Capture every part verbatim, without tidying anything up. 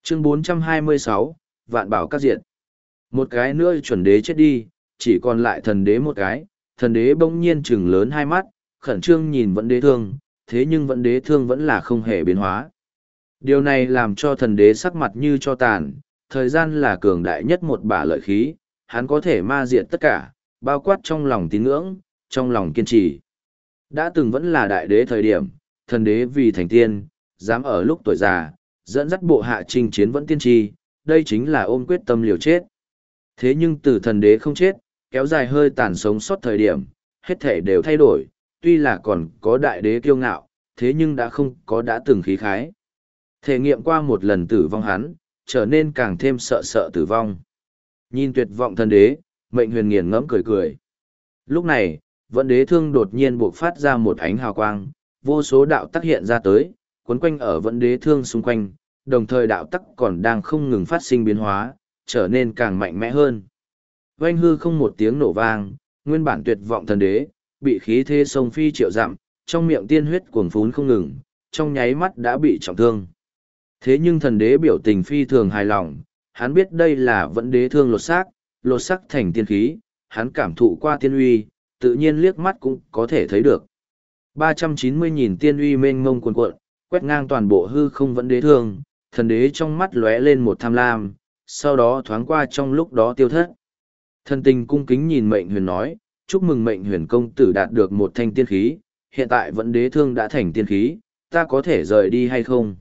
Chương bốn trăm hai mươi sáu, Vạn Bảo Các Diện. Một cái nữa chuẩn đế chết đi, chỉ còn lại thần đế một cái, thần đế bỗng nhiên trừng lớn hai mắt, khẩn trương nhìn vẫn đế thương, thế nhưng vẫn đế thương vẫn là không hề biến hóa. Điều này làm cho thần đế sắc mặt như cho tàn, thời gian là cường đại nhất một bả lợi khí, hắn có thể ma diệt tất cả, bao quát trong lòng tín ngưỡng, trong lòng kiên trì. Đã từng vẫn là đại đế thời điểm, thần đế vì thành tiên, dám ở lúc tuổi già, dẫn dắt bộ hạ chinh chiến vẫn tiên tri, đây chính là ôm quyết tâm liều chết. Thế nhưng từ thần đế không chết, kéo dài hơi tàn sống sót thời điểm, hết thể đều thay đổi, tuy là còn có đại đế kiêu ngạo, thế nhưng đã không có đã từng khí khái. Thể nghiệm qua một lần tử vong hắn, trở nên càng thêm sợ sợ tử vong. Nhìn tuyệt vọng thần đế, Mệnh Huyền nghiền ngẫm cười cười. Lúc này, Vận Đế Thương đột nhiên bộc phát ra một ánh hào quang, vô số đạo tắc hiện ra tới, quấn quanh ở Vận Đế Thương xung quanh, đồng thời đạo tắc còn đang không ngừng phát sinh biến hóa, trở nên càng mạnh mẽ hơn. Oanh hư không một tiếng nổ vang, nguyên bản tuyệt vọng thần đế, bị khí thế sông phi triệu dặm, trong miệng tiên huyết cuồng phún không ngừng, trong nháy mắt đã bị trọng thương. Thế nhưng thần đế biểu tình phi thường hài lòng, hắn biết đây là Vận Đế Thương lột xác, lột xác thành tiên khí, hắn cảm thụ qua tiên uy, tự nhiên liếc mắt cũng có thể thấy được. ba trăm chín mươi nghìn tiên uy mênh mông cuồn cuộn, quét ngang toàn bộ hư không Vận Đế Thương, thần đế trong mắt lóe lên một tham lam, sau đó thoáng qua trong lúc đó tiêu thất. Thần tình cung kính nhìn Mệnh Huyền nói, chúc mừng Mệnh Huyền công tử đạt được một thanh tiên khí, hiện tại Vận Đế Thương đã thành tiên khí, ta có thể rời đi hay không?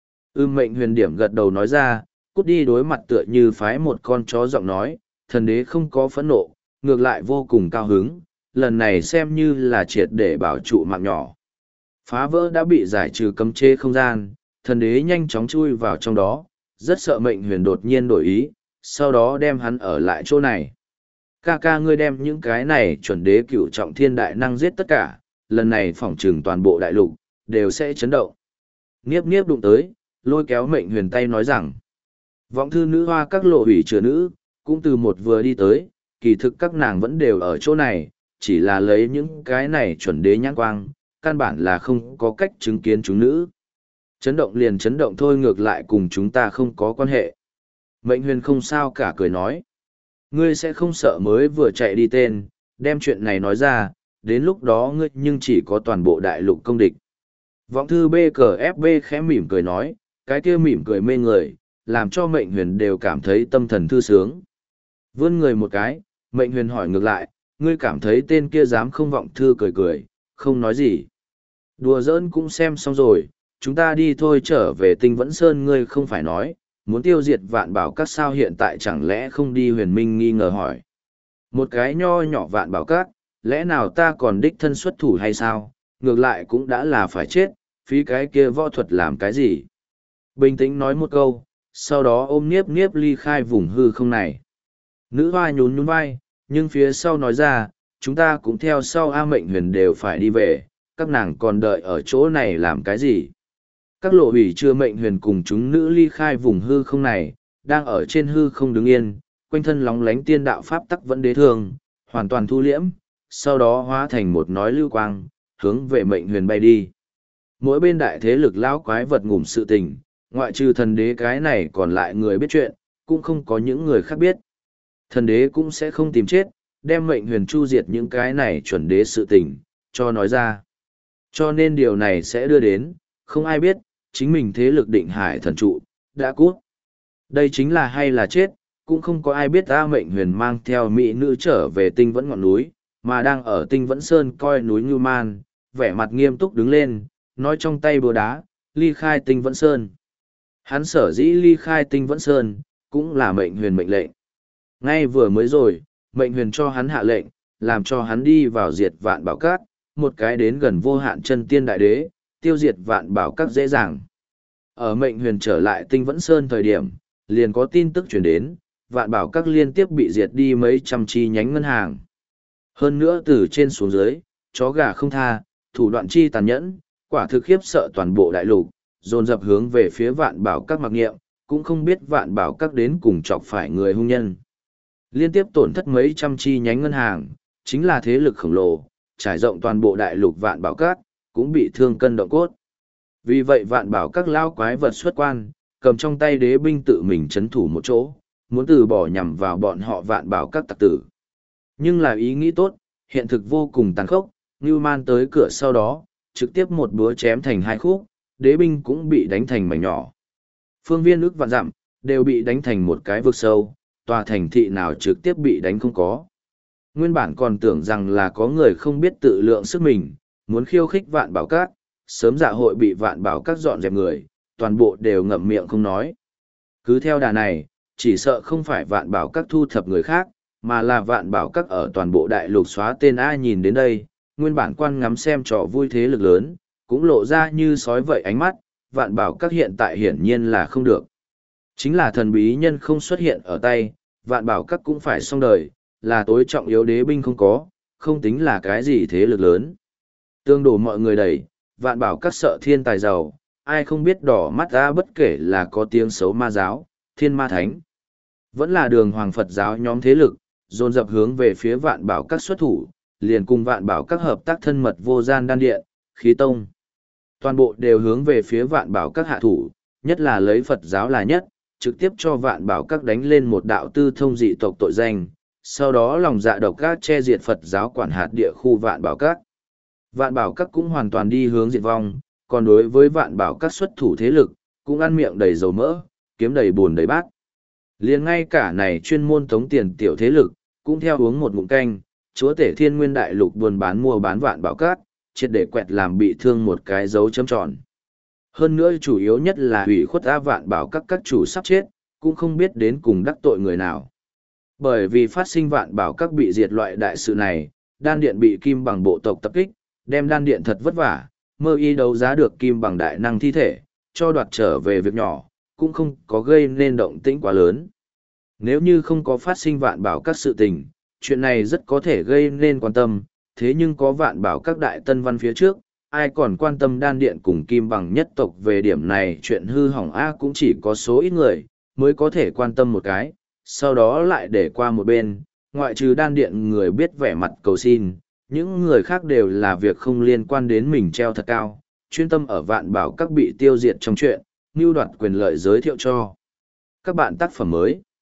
Ưm Mệnh Huyền điểm gật đầu nói ra, cút đi, đối mặt tựa như phái một con chó giọng nói, thần đế không có phẫn nộ, ngược lại vô cùng cao hứng, lần này xem như là triệt để bảo trụ mạng nhỏ. Phá vỡ đã bị giải trừ cấm chế không gian, thần đế nhanh chóng chui vào trong đó, rất sợ Mệnh Huyền đột nhiên đổi ý, sau đó đem hắn ở lại chỗ này. Ca ca ngươi đem những cái này chuẩn đế cửu trọng thiên đại năng giết tất cả, lần này phỏng trừng toàn bộ đại lục, đều sẽ chấn động. Niếp niếp đụng tới, lôi kéo Mệnh Huyền tay nói rằng, vọng thư nữ hoa các lộ hủy chứa nữ, cũng từ một vừa đi tới, kỳ thực các nàng vẫn đều ở chỗ này, chỉ là lấy những cái này chuẩn đế nhãn quang, căn bản là không có cách chứng kiến chúng nữ. Chấn động liền chấn động thôi, ngược lại cùng chúng ta không có quan hệ. Mệnh Huyền không sao cả cười nói, ngươi sẽ không sợ mới vừa chạy đi tên, đem chuyện này nói ra, đến lúc đó ngươi nhưng chỉ có toàn bộ đại lục công địch. Vọng thư bê cờ ép bê khẽ mỉm cười nói, cái kia mỉm cười mê người, làm cho Mệnh Huyền đều cảm thấy tâm thần thư sướng. Vươn người một cái, Mệnh Huyền hỏi ngược lại, ngươi cảm thấy tên kia dám không? Vọng thư cười cười, không nói gì. Đùa giỡn cũng xem xong rồi, chúng ta đi thôi, trở về Tinh Vẫn Sơn. Ngươi không phải nói, muốn tiêu diệt Vạn Bảo Các sao, hiện tại chẳng lẽ không đi? Huyền Minh nghi ngờ hỏi. Một cái nho nhỏ Vạn Bảo Các, lẽ nào ta còn đích thân xuất thủ hay sao? Ngược lại cũng đã là phải chết, phí cái kia võ thuật làm cái gì? Bình tĩnh nói một câu, sau đó ôm Niếp Niếp ly khai vùng hư không này. Nữ hoa nhún nhún vai, nhưng phía sau nói ra, chúng ta cũng theo sau. A Mệnh Huyền đều phải đi về, các nàng còn đợi ở chỗ này làm cái gì? Các lộ hủy chưa Mệnh Huyền cùng chúng nữ ly khai vùng hư không này, đang ở trên hư không đứng yên, quanh thân lóng lánh tiên đạo pháp tắc Vẫn Đế Thương, hoàn toàn thu liễm, sau đó hóa thành một nói lưu quang, hướng về Mệnh Huyền bay đi. Mỗi bên đại thế lực lão quái vật ngủm sự tình, ngoại trừ thần đế cái này còn lại người biết chuyện, cũng không có những người khác biết. Thần đế cũng sẽ không tìm chết, đem Mệnh Huyền chu diệt những cái này chuẩn đế sự tình, cho nói ra. Cho nên điều này sẽ đưa đến, không ai biết, chính mình thế lực Định Hải thần trụ, đã cút. Đây chính là hay là chết, cũng không có ai biết. A Mệnh Huyền mang theo mỹ nữ trở về Tinh Vẫn ngọn núi, mà đang ở Tinh Vẫn Sơn coi núi Ngưu Man, vẻ mặt nghiêm túc đứng lên, nói trong tay búa đá, ly khai Tinh Vẫn Sơn. Hắn sở dĩ ly khai Tinh Vẫn Sơn, cũng là Mệnh Huyền mệnh lệnh. Ngay vừa mới rồi, Mệnh Huyền cho hắn hạ lệnh, làm cho hắn đi vào diệt Vạn Bảo Các, một cái đến gần vô hạn chân tiên đại đế, tiêu diệt Vạn Bảo Các dễ dàng. Ở Mệnh Huyền trở lại Tinh Vẫn Sơn thời điểm, liền có tin tức truyền đến, Vạn Bảo Các liên tiếp bị diệt đi mấy trăm chi nhánh ngân hàng. Hơn nữa từ trên xuống dưới, chó gà không tha, thủ đoạn chi tàn nhẫn, quả thực khiếp sợ toàn bộ đại lục, dồn dập hướng về phía Vạn Bảo Các mặc nghiệm, cũng không biết Vạn Bảo Các đến cùng chọc phải người hung nhân. Liên tiếp tổn thất mấy trăm chi nhánh ngân hàng, chính là thế lực khổng lồ, trải rộng toàn bộ đại lục. Vạn Bảo Các cũng bị thương cân động cốt. Vì vậy Vạn Bảo Các lao quái vật xuất quan, cầm trong tay đế binh tự mình chấn thủ một chỗ, muốn từ bỏ nhằm vào bọn họ vạn bảo các tặc tử. Nhưng là ý nghĩ tốt, hiện thực vô cùng tàn khốc, Ngưu Man tới cửa sau đó, trực tiếp một búa chém thành hai khúc, đế binh cũng bị đánh thành mảnh nhỏ. Phương viên ước vạn dặm, đều bị đánh thành một cái vực sâu, tòa thành thị nào trực tiếp bị đánh không có. Nguyên bản còn tưởng rằng là có người không biết tự lượng sức mình, muốn khiêu khích vạn bảo các, sớm dạ hội bị vạn bảo các dọn dẹp người, toàn bộ đều ngậm miệng không nói. Cứ theo đà này, chỉ sợ không phải vạn bảo các thu thập người khác, mà là vạn bảo các ở toàn bộ đại lục xóa tên ai nhìn đến đây, nguyên bản quan ngắm xem trò vui thế lực lớn, cũng lộ ra như sói vậy ánh mắt, vạn bảo các hiện tại hiển nhiên là không được. Chính là thần bí nhân không xuất hiện ở tay, vạn bảo các cũng phải xong đời, là tối trọng yếu đế binh không có, không tính là cái gì thế lực lớn. Tương đổ mọi người đẩy, vạn bảo các sợ thiên tài giàu, ai không biết đỏ mắt ra bất kể là có tiếng xấu ma giáo, thiên ma thánh. Vẫn là đường hoàng Phật giáo nhóm thế lực, dồn dập hướng về phía vạn bảo các xuất thủ, liền cùng vạn bảo các hợp tác thân mật vô gian đan điện, khí tông. Toàn bộ đều hướng về phía vạn bảo các hạ thủ, nhất là lấy Phật giáo là nhất, trực tiếp cho vạn bảo các đánh lên một đạo tư thông dị tộc tội danh, sau đó lòng dạ độc các che diệt Phật giáo quản hạt địa khu vạn bảo các. Vạn bảo các cũng hoàn toàn đi hướng diệt vong, còn đối với vạn bảo các xuất thủ thế lực, cũng ăn miệng đầy dầu mỡ, kiếm đầy buồn đầy bát. Liền ngay cả này chuyên môn tống tiền tiểu thế lực, cũng theo uống một ngụm canh, chúa tể thiên nguyên đại lục buôn bán mua bán vạn bảo các, triệt để quẹt làm bị thương một cái dấu chấm tròn. Hơn nữa chủ yếu nhất là hủy khuất á vạn bảo các các chủ sắp chết, cũng không biết đến cùng đắc tội người nào. Bởi vì phát sinh vạn bảo các bị diệt loại đại sự này, đan điện bị kim bằng bộ tộc tập kích, đem đan điện thật vất vả, mơ y đấu giá được kim bằng đại năng thi thể, cho đoạt trở về việc nhỏ, cũng không có gây nên động tĩnh quá lớn. Nếu như không có phát sinh vạn bảo các sự tình, chuyện này rất có thể gây nên quan tâm, thế nhưng có vạn bảo các đại tân văn phía trước, ai còn quan tâm đan điện cùng kim bằng nhất tộc về điểm này, chuyện hư hỏng A cũng chỉ có số ít người, mới có thể quan tâm một cái, sau đó lại để qua một bên, ngoại trừ đan điện người biết vẻ mặt cầu xin, những người khác đều là việc không liên quan đến mình treo thật cao, chuyên tâm ở vạn bảo các bị tiêu diệt trong chuyện, mưu đoạt quyền lợi giới thiệu cho các bạn tác phẩm mới.